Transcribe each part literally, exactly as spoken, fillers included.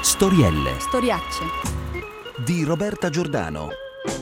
Storielle Storiacce di Roberta Giordano.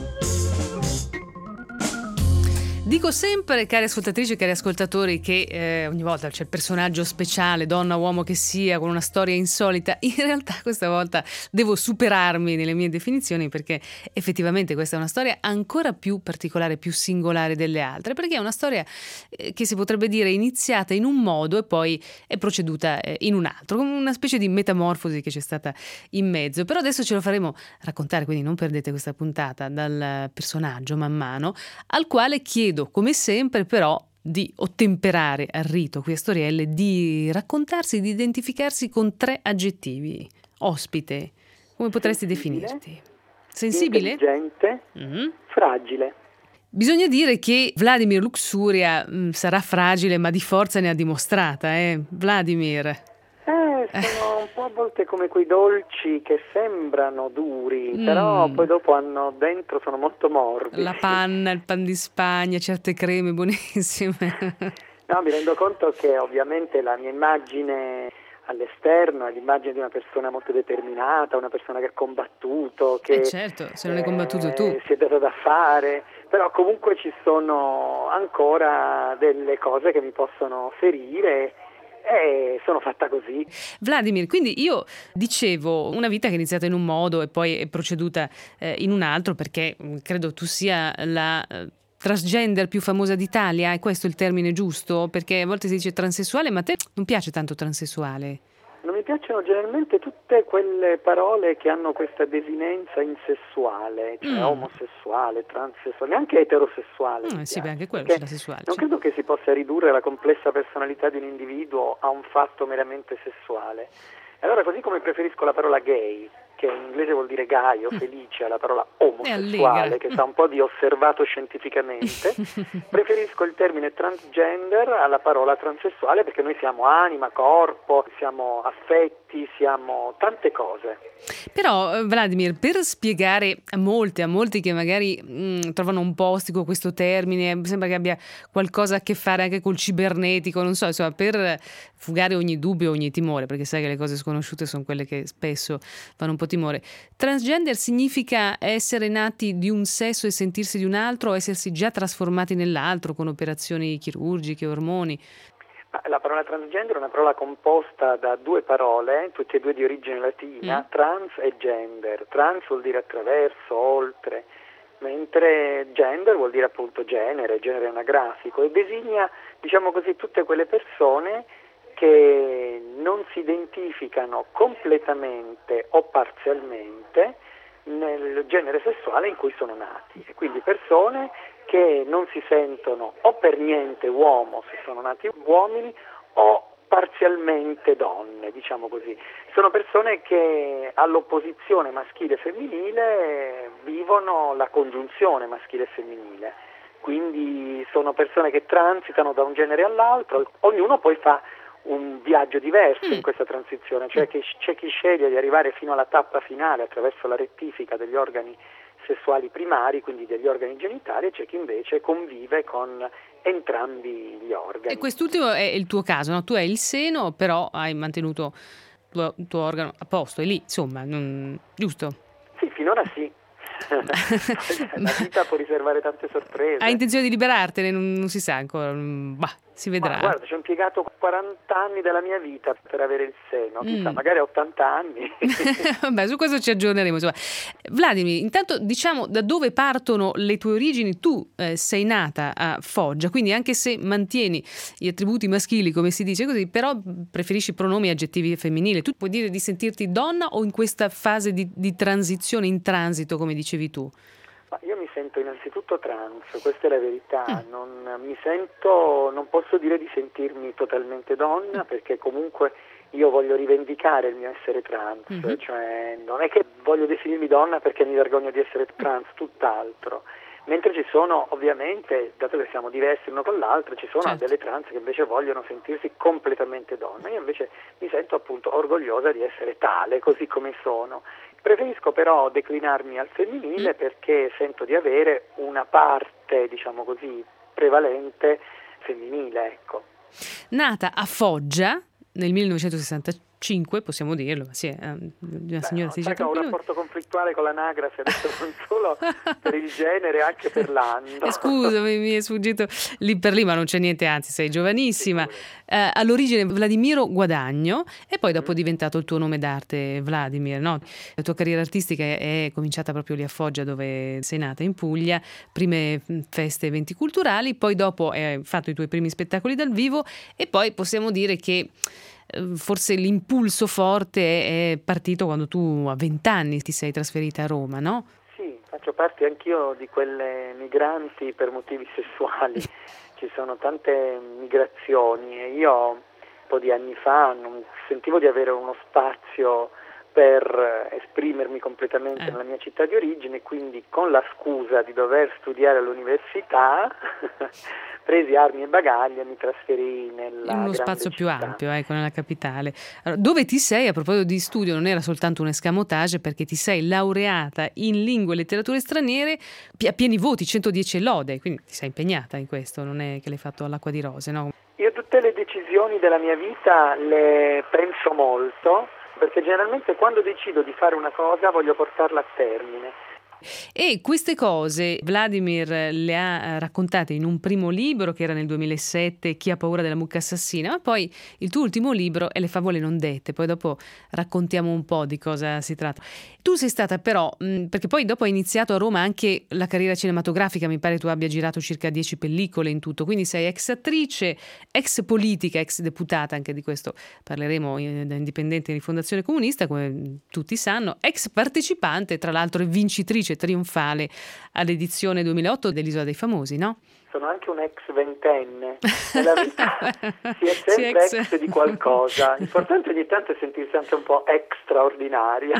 Dico sempre, cari ascoltatrici e cari ascoltatori, che eh, ogni volta c'è il personaggio speciale, donna, uomo che sia, con una storia insolita. In realtà questa volta devo superarmi nelle mie definizioni, perché effettivamente questa è una storia ancora più particolare, più singolare delle altre, perché è una storia eh, che si potrebbe dire iniziata in un modo e poi è proceduta eh, in un altro, come una specie di metamorfosi che c'è stata in mezzo. Però adesso ce lo faremo raccontare, quindi non perdete questa puntata, dal personaggio man mano, al quale chiedo, come sempre, però, di ottemperare al rito qui a Storielle, di raccontarsi, di identificarsi con tre aggettivi. Ospite, come potresti Sensibile, definirti? Sensibile? Intelligente, Mm. fragile. Bisogna dire che Vladimir Luxuria mh, sarà fragile, ma di forza ne ha dimostrata, eh? Vladimir. Eh, sono un po' a volte come quei dolci che sembrano duri, Mm. però poi dopo hanno dentro, sono molto morbidi. La panna, il pan di Spagna, certe creme buonissime. No, mi rendo conto che ovviamente la mia immagine all'esterno è l'immagine di una persona molto determinata, una persona che ha combattuto, che Eh certo, se non hai combattuto tu. eh, si è data da fare, però comunque ci sono ancora delle cose che mi possono ferire. E sono fatta così. Vladimir, quindi io dicevo una vita che è iniziata in un modo e poi è proceduta eh, in un altro, perché mh, credo tu sia la eh, transgender più famosa d'Italia, è questo il termine giusto? Perché a volte si dice transessuale, ma a te non piace tanto transessuale? Non mi piacciono generalmente tutte quelle parole che hanno questa desinenza insessuale, cioè Mm. omosessuale, transessuale, neanche eterosessuale. Ah, mi sì, beh, piace, anche quello perché c'è la sessuale. non sì. credo che si possa ridurre la complessa personalità di un individuo a un fatto meramente sessuale. Allora, così come preferisco la parola gay, che in inglese vuol dire gaio, felice, alla parola omosessuale, che sa un po' di osservato scientificamente, preferisco il termine transgender alla parola transessuale, perché noi siamo anima, corpo, siamo affetti, siamo tante cose. Però, eh, Vladimir, per spiegare a molte, a molti che magari mh, trovano un po' ostico questo termine, sembra che abbia qualcosa a che fare anche col cibernetico, non so, insomma, per fugare ogni dubbio, ogni timore, perché sai che le cose sconosciute sono quelle che spesso fanno un po' timore. Transgender significa essere nati di un sesso e sentirsi di un altro, o essersi già trasformati nell'altro con operazioni chirurgiche, ormoni? La parola transgender è una parola composta da due parole, tutte e due di origine latina, Mm. trans e gender. Trans vuol dire attraverso, oltre, mentre gender vuol dire appunto genere, genere anagrafico, e designa, diciamo così, tutte quelle persone che non si identificano completamente o parzialmente nel genere sessuale in cui sono nati, e quindi persone che non si sentono o per niente uomo se sono nati uomini o parzialmente donne, diciamo così. Sono persone che all'opposizione maschile e femminile vivono la congiunzione maschile e femminile, quindi sono persone che transitano da un genere all'altro, ognuno poi fa un viaggio diverso in questa transizione, cioè che c'è chi sceglie di arrivare fino alla tappa finale attraverso la rettifica degli organi sessuali primari, quindi degli organi genitali, e c'è chi invece convive con entrambi gli organi. E quest'ultimo è il tuo caso, no? Tu hai il seno, però hai mantenuto il tuo, il tuo organo a posto, è lì, insomma, non... giusto? Sì, finora sì. La vita può riservare tante sorprese. Hai intenzione di liberartene? Non, non si sa ancora, bah, si vedrà. Ma guarda, ci ho impiegato quaranta anni della mia vita per avere il seno, chissà, Mm. magari a ottanta anni. Vabbè, su questo ci aggiorneremo, insomma. Vladimir, intanto diciamo da dove partono le tue origini. Tu eh, sei nata a Foggia, quindi anche se mantieni gli attributi maschili, come si dice così, però preferisci pronomi e aggettivi femminili. Tu puoi dire di sentirti donna o in questa fase di, di transizione, in transito, come dicevi tu? Ma io mi sento innanzitutto trans, questa è la verità, non mi sento, non posso dire di sentirmi totalmente donna, perché comunque io voglio rivendicare il mio essere trans, Mm-hmm. cioè non è che voglio definirmi donna perché mi vergogno di essere trans, tutt'altro. Mentre ci sono, ovviamente, dato che siamo diversi l'uno con l'altro, ci sono Certo. delle trans che invece vogliono sentirsi completamente donna. Io invece mi sento appunto orgogliosa di essere tale, così come sono. Preferisco però declinarmi al femminile perché sento di avere una parte, diciamo così, prevalente femminile, ecco. Nata a Foggia nel millenovecentosessanta cinque, possiamo dirlo, ma sì, è una Beh, signora no, si sai dice che ho un rapporto conflittuale con l'anagrafe, adesso non solo per il genere, anche per l'anno. Eh, scusami, mi è sfuggito lì per lì, ma non c'è niente, anzi sei giovanissima. Eh, all'origine Vladimiro Guadagno e poi dopo è diventato il tuo nome d'arte Vladimir, no? La tua carriera artistica è, è cominciata proprio lì a Foggia, dove sei nata, in Puglia, prime feste, eventi culturali, poi dopo hai fatto i tuoi primi spettacoli dal vivo e poi possiamo dire che forse l'impulso forte è partito quando tu a vent'anni ti sei trasferita a Roma, no? Sì, faccio parte anch'io di quelle migranti per motivi sessuali. Ci sono tante migrazioni e io un po' di anni fa non sentivo di avere uno spazio per esprimermi completamente Eh. nella mia città di origine, quindi con la scusa di dover studiare all'università presi armi e bagagli e mi trasferii nella In uno grande spazio più città. ampio, ecco, nella capitale. Allora, dove ti sei, a proposito di studio, non era soltanto un escamotage, perché ti sei laureata in lingue e letterature straniere pi- a pieni voti, centodieci lode, quindi ti sei impegnata in questo, non è che l'hai fatto all'acqua di rose, no? Io tutte le decisioni della mia vita le penso molto, perché generalmente quando decido di fare una cosa voglio portarla a termine. E queste cose Vladimir le ha raccontate in un primo libro che era nel duemilasette, Chi ha paura della mucca assassina, ma poi il tuo ultimo libro è Le favole non dette, poi dopo raccontiamo un po' di cosa si tratta. Tu sei stata però, mh, perché poi dopo hai iniziato a Roma anche la carriera cinematografica, mi pare tu abbia girato circa dieci pellicole in tutto, quindi sei ex attrice, ex politica, ex deputata, anche di questo parleremo in, da indipendente di Fondazione Comunista, come tutti sanno, ex partecipante, tra l'altro e vincitrice trionfale all'edizione duemilaotto dell'Isola dei Famosi, no? Sono anche un ex ventenne, nella vita si è Sì, sempre ex. ex di qualcosa, l'importante ogni tanto è sentirsi anche un po' extraordinaria.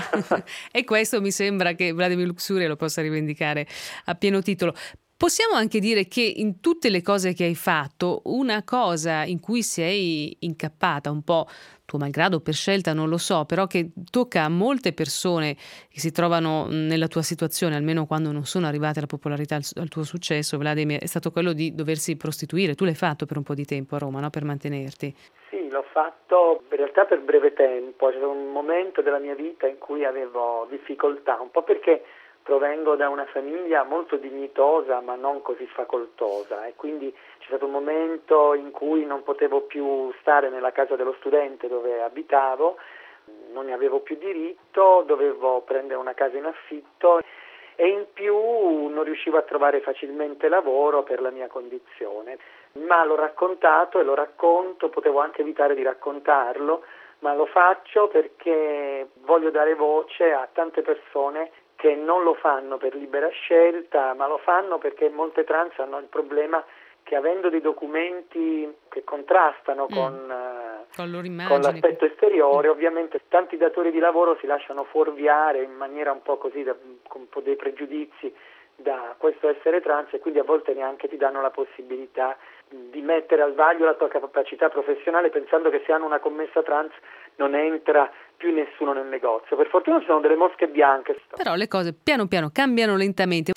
E questo mi sembra che Vladimir Luxuria lo possa rivendicare a pieno titolo. Possiamo anche dire che in tutte le cose che hai fatto, una cosa in cui sei incappata un po', tuo malgrado, per scelta, non lo so, però che tocca a molte persone che si trovano nella tua situazione, almeno quando non sono arrivate alla popolarità, al, al tuo successo, Vladimir, è stato quello di doversi prostituire. Tu l'hai fatto per un po' di tempo a Roma, no? Per mantenerti. Sì, l'ho fatto in realtà per breve tempo, c'è stato un momento della mia vita in cui avevo difficoltà, un po' perché provengo da una famiglia molto dignitosa ma non così facoltosa e quindi c'è stato un momento in cui non potevo più stare nella casa dello studente dove abitavo, non ne avevo più diritto, dovevo prendere una casa in affitto e in più non riuscivo a trovare facilmente lavoro per la mia condizione. Ma l'ho raccontato e lo racconto, potevo anche evitare di raccontarlo, ma lo faccio perché voglio dare voce a tante persone che non lo fanno per libera scelta, ma lo fanno perché molte trans hanno il problema che avendo dei documenti che contrastano mm. con, con, con l'aspetto esteriore, mm. ovviamente tanti datori di lavoro si lasciano fuorviare in maniera un po' così, da, con un po' dei pregiudizi da questo essere trans e quindi a volte neanche ti danno la possibilità di mettere al vaglio la tua capacità professionale pensando che se hanno una commessa trans non entra più nessuno nel negozio. Per fortuna ci sono delle mosche bianche. Però le cose piano piano cambiano lentamente.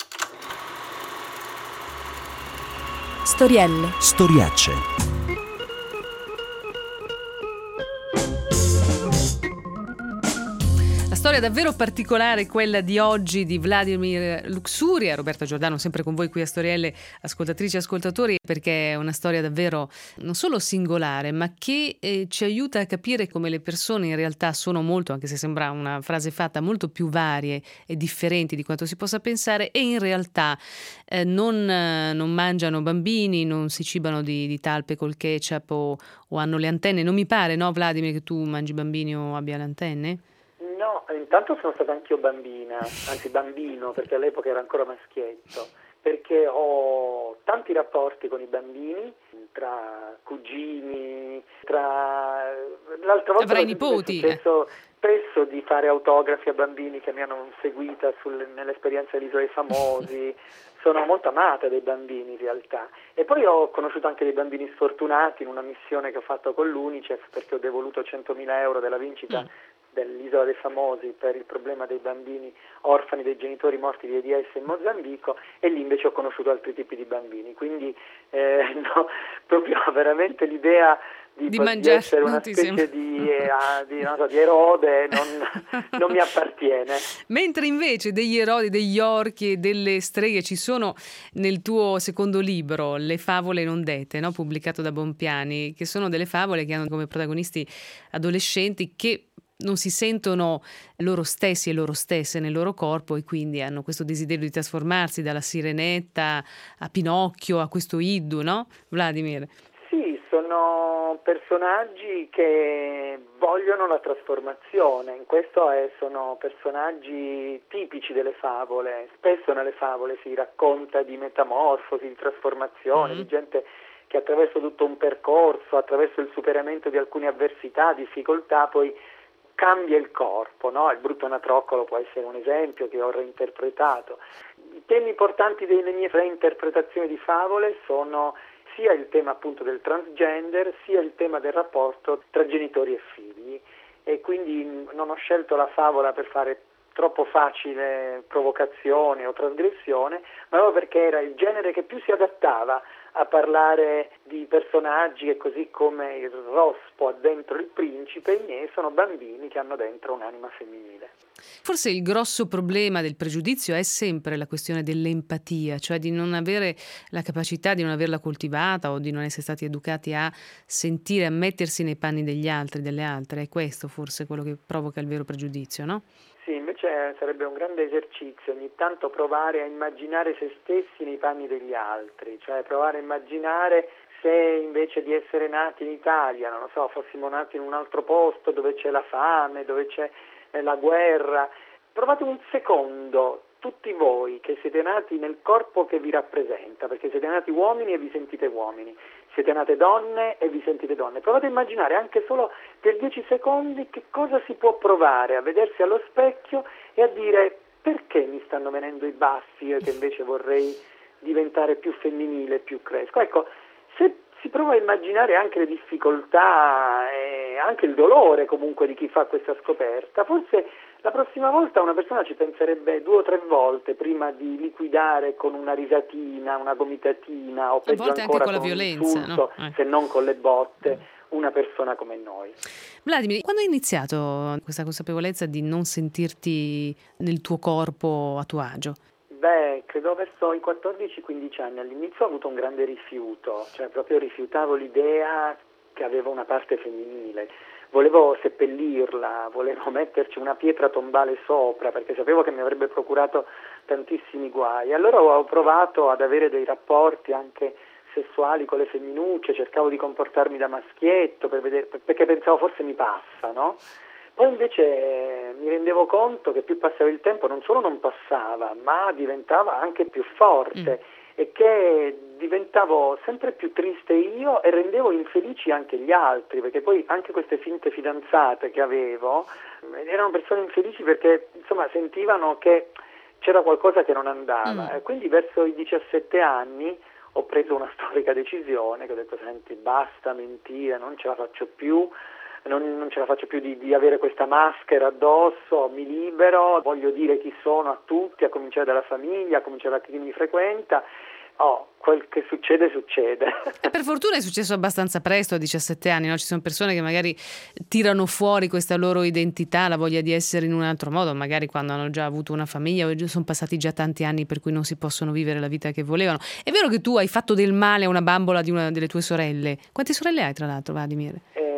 Storielle. Storiacce. Storia davvero particolare quella di oggi di Vladimir Luxuria. Roberta Giordano sempre con voi qui a Storielle, ascoltatrici e ascoltatori, perché è una storia davvero non solo singolare ma che eh, ci aiuta a capire come le persone in realtà sono molto, anche se sembra una frase fatta, molto più varie e differenti di quanto si possa pensare e in realtà eh, non, eh, non mangiano bambini, non si cibano di, di talpe col ketchup o, o hanno le antenne. Non mi pare, no Vladimir, che tu mangi bambini o abbia le antenne? No, intanto sono stata anch'io bambina, anzi bambino, perché all'epoca era ancora maschietto, perché ho tanti rapporti con i bambini, tra cugini, tra... L'altra volta avrai nipoti. È successo spesso di fare autografi a bambini che mi hanno seguita sul, nell'esperienza dell'Isola dei Famosi. Sono molto amata dei bambini in realtà. E poi ho conosciuto anche dei bambini sfortunati in una missione che ho fatto con l'Unicef perché ho devoluto centomila euro della vincita mm. dell'Isola dei Famosi per il problema dei bambini orfani dei genitori morti di AIDS in Mozambico, e lì invece ho conosciuto altri tipi di bambini, quindi eh, no, proprio veramente l'idea di, di, di mangiare, essere una specie di, eh, di, non so, di Erode non, non mi appartiene. Mentre invece degli erodi, degli orchi e delle streghe ci sono nel tuo secondo libro, Le favole non dette, no? Pubblicato da Bompiani, che sono delle favole che hanno come protagonisti adolescenti che non si sentono loro stessi e loro stesse nel loro corpo, e quindi hanno questo desiderio di trasformarsi, dalla Sirenetta a Pinocchio a questo Iddu, no? Vladimir? Sì, sono personaggi che vogliono la trasformazione, in questo è, sono personaggi tipici delle favole. Spesso nelle favole si racconta di metamorfosi, di trasformazione, mm. di gente che attraverso tutto un percorso, attraverso il superamento di alcune avversità, difficoltà, poi cambia il corpo, no? Il brutto anatroccolo può essere un esempio che ho reinterpretato. I temi importanti delle mie reinterpretazioni di favole sono sia il tema appunto del transgender, sia il tema del rapporto tra genitori e figli, e quindi non ho scelto la favola per fare troppo facile provocazione o trasgressione, ma proprio perché era il genere che più si adattava a parlare di personaggi che, così come il rospo ha dentro il principe, i miei sono bambini che hanno dentro un'anima femminile. Forse il grosso problema del pregiudizio è sempre la questione dell'empatia, cioè di non avere la capacità, di non averla coltivata o di non essere stati educati a sentire, a mettersi nei panni degli altri, delle altre. È questo forse quello che provoca il vero pregiudizio, no? Sì, invece sarebbe un grande esercizio ogni tanto provare a immaginare se stessi nei panni degli altri, cioè provare a immaginare se invece di essere nati in Italia, non lo so, fossimo nati in un altro posto dove c'è la fame, dove c'è la guerra. Provate un secondo, tutti voi che siete nati nel corpo che vi rappresenta, perché siete nati uomini e vi sentite uomini, siete nate donne e vi sentite donne. Provate a immaginare anche solo per dieci secondi che cosa si può provare a vedersi allo specchio e a dire: perché mi stanno venendo i baffi io che invece vorrei diventare più femminile, più cresco. Ecco, se si prova a immaginare anche le difficoltà e anche il dolore comunque di chi fa questa scoperta, forse la prossima volta una persona ci penserebbe due o tre volte prima di liquidare con una risatina, una gomitatina o peggio ancora anche con la con violenza, un insulto, no? eh. se non con le botte, una persona come noi. Vladimir, quando hai iniziato questa consapevolezza di non sentirti nel tuo corpo a tuo agio? Beh, credo verso i quattordici quindici anni. All'inizio ho avuto un grande rifiuto, cioè proprio rifiutavo l'idea che avevo una parte femminile. Volevo seppellirla, volevo metterci una pietra tombale sopra, perché sapevo che mi avrebbe procurato tantissimi guai. Allora ho provato ad avere dei rapporti anche sessuali con le femminucce, cercavo di comportarmi da maschietto per vedere, perché pensavo forse mi passa, no? Poi invece mi rendevo conto che più passava il tempo non solo non passava, ma diventava anche più forte mm. e che diventavo sempre più triste io e rendevo infelici anche gli altri, perché poi anche queste finte fidanzate che avevo erano persone infelici perché insomma sentivano che c'era qualcosa che non andava mm. e quindi verso i diciassette anni ho preso una storica decisione che ho detto: senti, basta mentire, non ce la faccio più. Non, non ce la faccio più di, di avere questa maschera addosso, mi libero, voglio dire chi sono a tutti, a cominciare dalla famiglia, a cominciare da chi mi frequenta. Oh, quel che succede, succede. E per fortuna è successo abbastanza presto, a diciassette anni, no? Ci sono persone che magari tirano fuori questa loro identità, la voglia di essere in un altro modo, magari quando hanno già avuto una famiglia o sono passati già tanti anni per cui non si possono vivere la vita che volevano. È vero che tu hai fatto del male a una bambola di una delle tue sorelle. Quante sorelle hai, tra l'altro, Vladimir?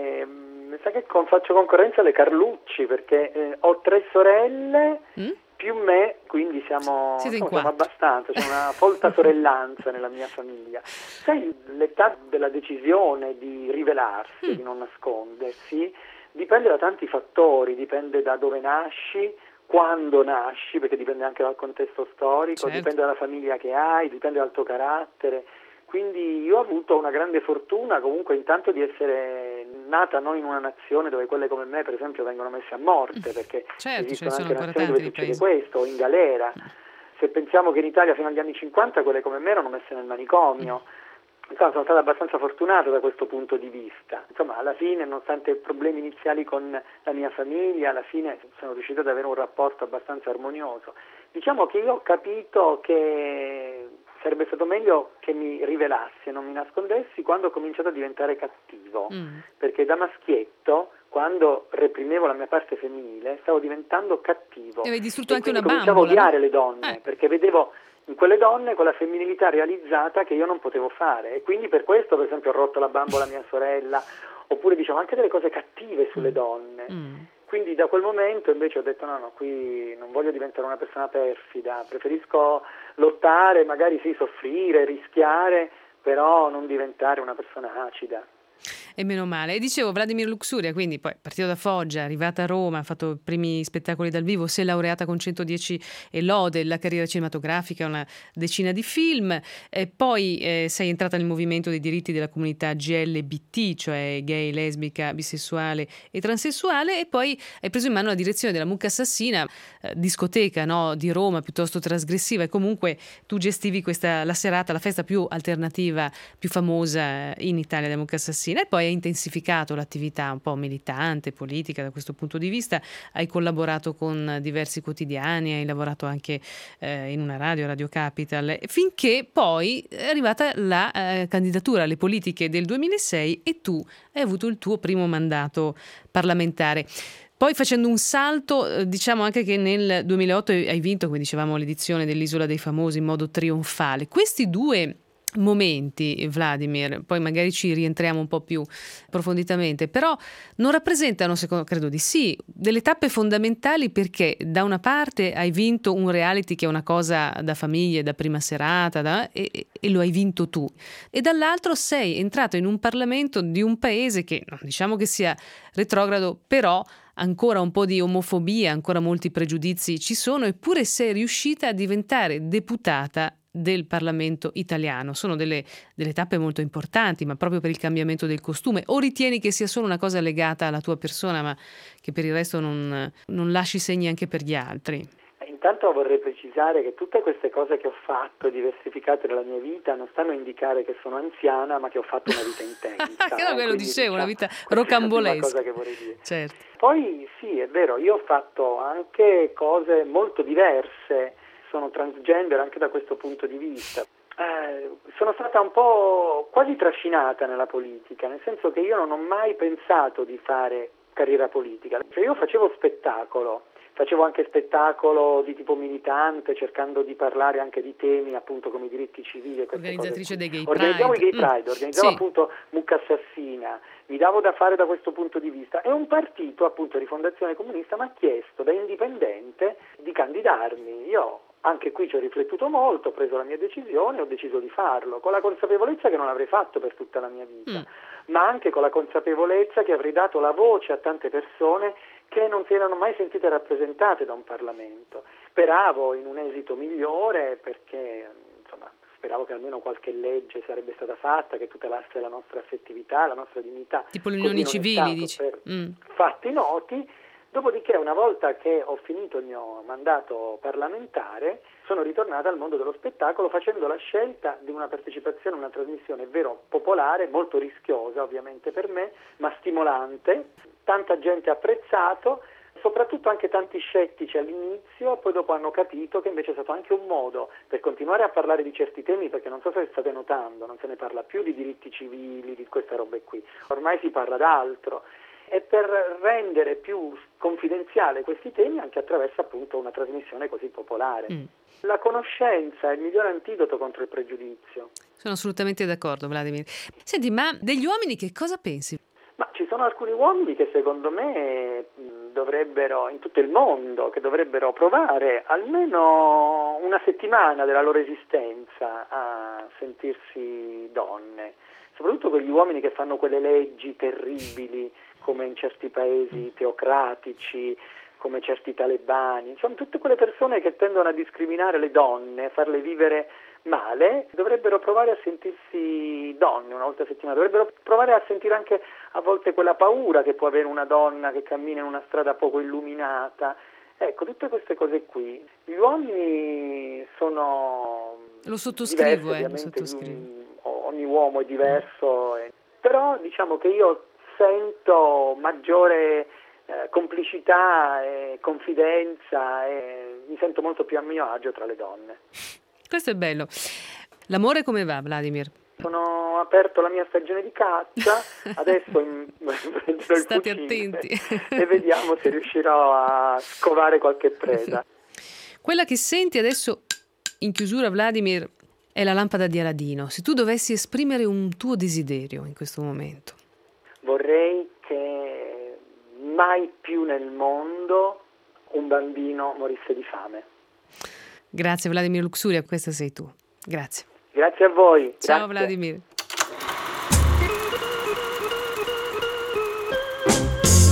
Sai che con, faccio concorrenza alle Carlucci, perché eh, ho tre sorelle mm? più me, quindi siamo, insomma, siamo abbastanza, c'è una folta sorellanza nella mia famiglia. Sai, l'età della decisione di rivelarsi, mm. di non nascondersi, dipende da tanti fattori, dipende da dove nasci, quando nasci, perché dipende anche dal contesto storico, certo. dipende dalla famiglia che hai, dipende dal tuo carattere. Quindi io ho avuto una grande fortuna comunque intanto di essere nata non in una nazione dove quelle come me per esempio vengono messe a morte, perché certo, esistono cioè anche sono nazioni dove succede paesi. questo, o in galera. Se pensiamo che in Italia fino agli anni cinquanta quelle come me erano messe nel manicomio, insomma, sono stato abbastanza fortunato da questo punto di vista. Insomma, alla fine, nonostante i problemi iniziali con la mia famiglia, alla fine sono riuscito ad avere un rapporto abbastanza armonioso. Diciamo che io ho capito che sarebbe stato meglio che mi rivelassi e non mi nascondessi quando ho cominciato a diventare cattivo, mm. perché da maschietto, quando reprimevo la mia parte femminile, stavo diventando cattivo. E avevi distrutto e anche una cominciavo bambola, a odiare no? le donne, eh. perché vedevo in quelle donne quella femminilità realizzata che io non potevo fare, e quindi per questo, per esempio, ho rotto la bambola a mia sorella, oppure diciamo anche delle cose cattive sulle mm. donne. Mm. Quindi da quel momento invece ho detto no, no, qui non voglio diventare una persona perfida, preferisco lottare, magari sì, soffrire, rischiare, però non diventare una persona acida. E meno male. E dicevo, Vladimir Luxuria, quindi poi partito da Foggia, arrivata a Roma, ha fatto i primi spettacoli dal vivo, si è laureata con centodieci e lode, la carriera cinematografica, una decina di film, e poi eh, sei entrata nel movimento dei diritti della comunità G L B T, cioè gay, lesbica, bisessuale e transessuale, e poi hai preso in mano la direzione della Mucca Assassina, eh, discoteca, no, di Roma, piuttosto trasgressiva, e comunque tu gestivi questa, la serata, la festa più alternativa, più famosa in Italia della Mucca Assassina, e poi hai intensificato l'attività un po' militante, politica da questo punto di vista, hai collaborato con diversi quotidiani, hai lavorato anche eh, in una radio, Radio Capital, finché poi è arrivata la eh, candidatura alle politiche del duemilasei e tu hai avuto il tuo primo mandato parlamentare. Poi facendo un salto, diciamo anche che nel duemilaotto hai vinto, come dicevamo, l'edizione dell'Isola dei Famosi in modo trionfale. Questi due momenti, Vladimir, poi magari ci rientriamo un po' più approfonditamente, però non rappresentano, secondo, credo di sì, delle tappe fondamentali, perché da una parte hai vinto un reality che è una cosa da famiglie, da prima serata, da, e, e lo hai vinto tu, e dall'altro sei entrato in un Parlamento di un paese che, non diciamo che sia retrogrado, però ancora un po' di omofobia, ancora molti pregiudizi ci sono, eppure sei riuscita a diventare deputata del Parlamento italiano. Sono delle, delle tappe molto importanti, ma proprio per il cambiamento del costume. O ritieni che sia solo una cosa legata alla tua persona, ma che per il resto non, non lasci segni anche per gli altri? Intanto vorrei precisare che tutte queste cose che ho fatto, diversificate nella mia vita, non stanno a indicare che sono anziana, ma che ho fatto una vita intensa. Che no, ve lo dicevo, una vita rocambolesca. È una cosa che vorrei dire. Certo. Poi sì, è vero, io ho fatto anche cose molto diverse, sono transgender anche da questo punto di vista. Eh, sono stata un po' quasi trascinata nella politica, nel senso che io non ho mai pensato di fare carriera politica. Cioè io facevo spettacolo, facevo anche spettacolo di tipo militante, cercando di parlare anche di temi appunto come i diritti civili e queste organizzatrice cose. dei Gay Organizzavo Pride. i Gay Pride, mm. organizzavo sì. appunto Mucca Assassina, mi davo da fare da questo punto di vista, e un partito appunto di Fondazione Comunista mi ha chiesto da indipendente di candidarmi. Io anche qui ci ho riflettuto molto, ho preso la mia decisione e ho deciso di farlo, con la consapevolezza che non l'avrei fatto per tutta la mia vita, mm. ma anche con la consapevolezza che avrei dato la voce a tante persone che non si erano mai sentite rappresentate da un Parlamento. Speravo in un esito migliore, perché insomma speravo che almeno qualche legge sarebbe stata fatta che tutelasse la nostra affettività, la nostra dignità. Tipo le unioni civili, dici? Per Mm. fatti noti. Dopodiché, una volta che ho finito il mio mandato parlamentare, sono ritornata al mondo dello spettacolo facendo la scelta di una partecipazione a una trasmissione, è vero, popolare, molto rischiosa ovviamente per me, ma stimolante. Tanta gente ha apprezzato, soprattutto anche tanti scettici all'inizio, poi dopo hanno capito che invece è stato anche un modo per continuare a parlare di certi temi, perché non so se state notando, non se ne parla più di diritti civili, di queste robe qui, ormai si parla d'altro. E per rendere più confidenziale questi temi anche attraverso appunto una trasmissione così popolare. Mm. La conoscenza è il migliore antidoto contro il pregiudizio. Sono assolutamente d'accordo, Vladimir. Senti, ma degli uomini che cosa pensi? Ma ci sono alcuni uomini che secondo me dovrebbero, in tutto il mondo, che dovrebbero provare almeno una settimana della loro esistenza a sentirsi donne, soprattutto quegli uomini che fanno quelle leggi terribili come in certi paesi teocratici, come certi talebani, insomma tutte quelle persone che tendono a discriminare le donne, a farle vivere male, dovrebbero provare a sentirsi donne una volta a settimana, dovrebbero provare a sentire anche a volte quella paura che può avere una donna che cammina in una strada poco illuminata. Ecco, tutte queste cose qui. Gli uomini sono lo sottoscrivo, diversi, eh, lo sottoscrivo. Di, ogni uomo è diverso, eh. Però diciamo che io sento maggiore eh, complicità e confidenza e mi sento molto più a mio agio tra le donne. Questo è bello. L'amore come va, Vladimir? Sono aperto la mia stagione di caccia, adesso in, prenderò State il fucile attenti. e vediamo se riuscirò a scovare qualche preda. Quella che senti adesso in chiusura, Vladimir, è la lampada di Aladino. Se tu dovessi esprimere un tuo desiderio in questo momento. Vorrei che mai più nel mondo un bambino morisse di fame. Grazie Vladimir Luxuria, questa sei tu. Grazie. Grazie a voi. Ciao Grazie. Vladimir.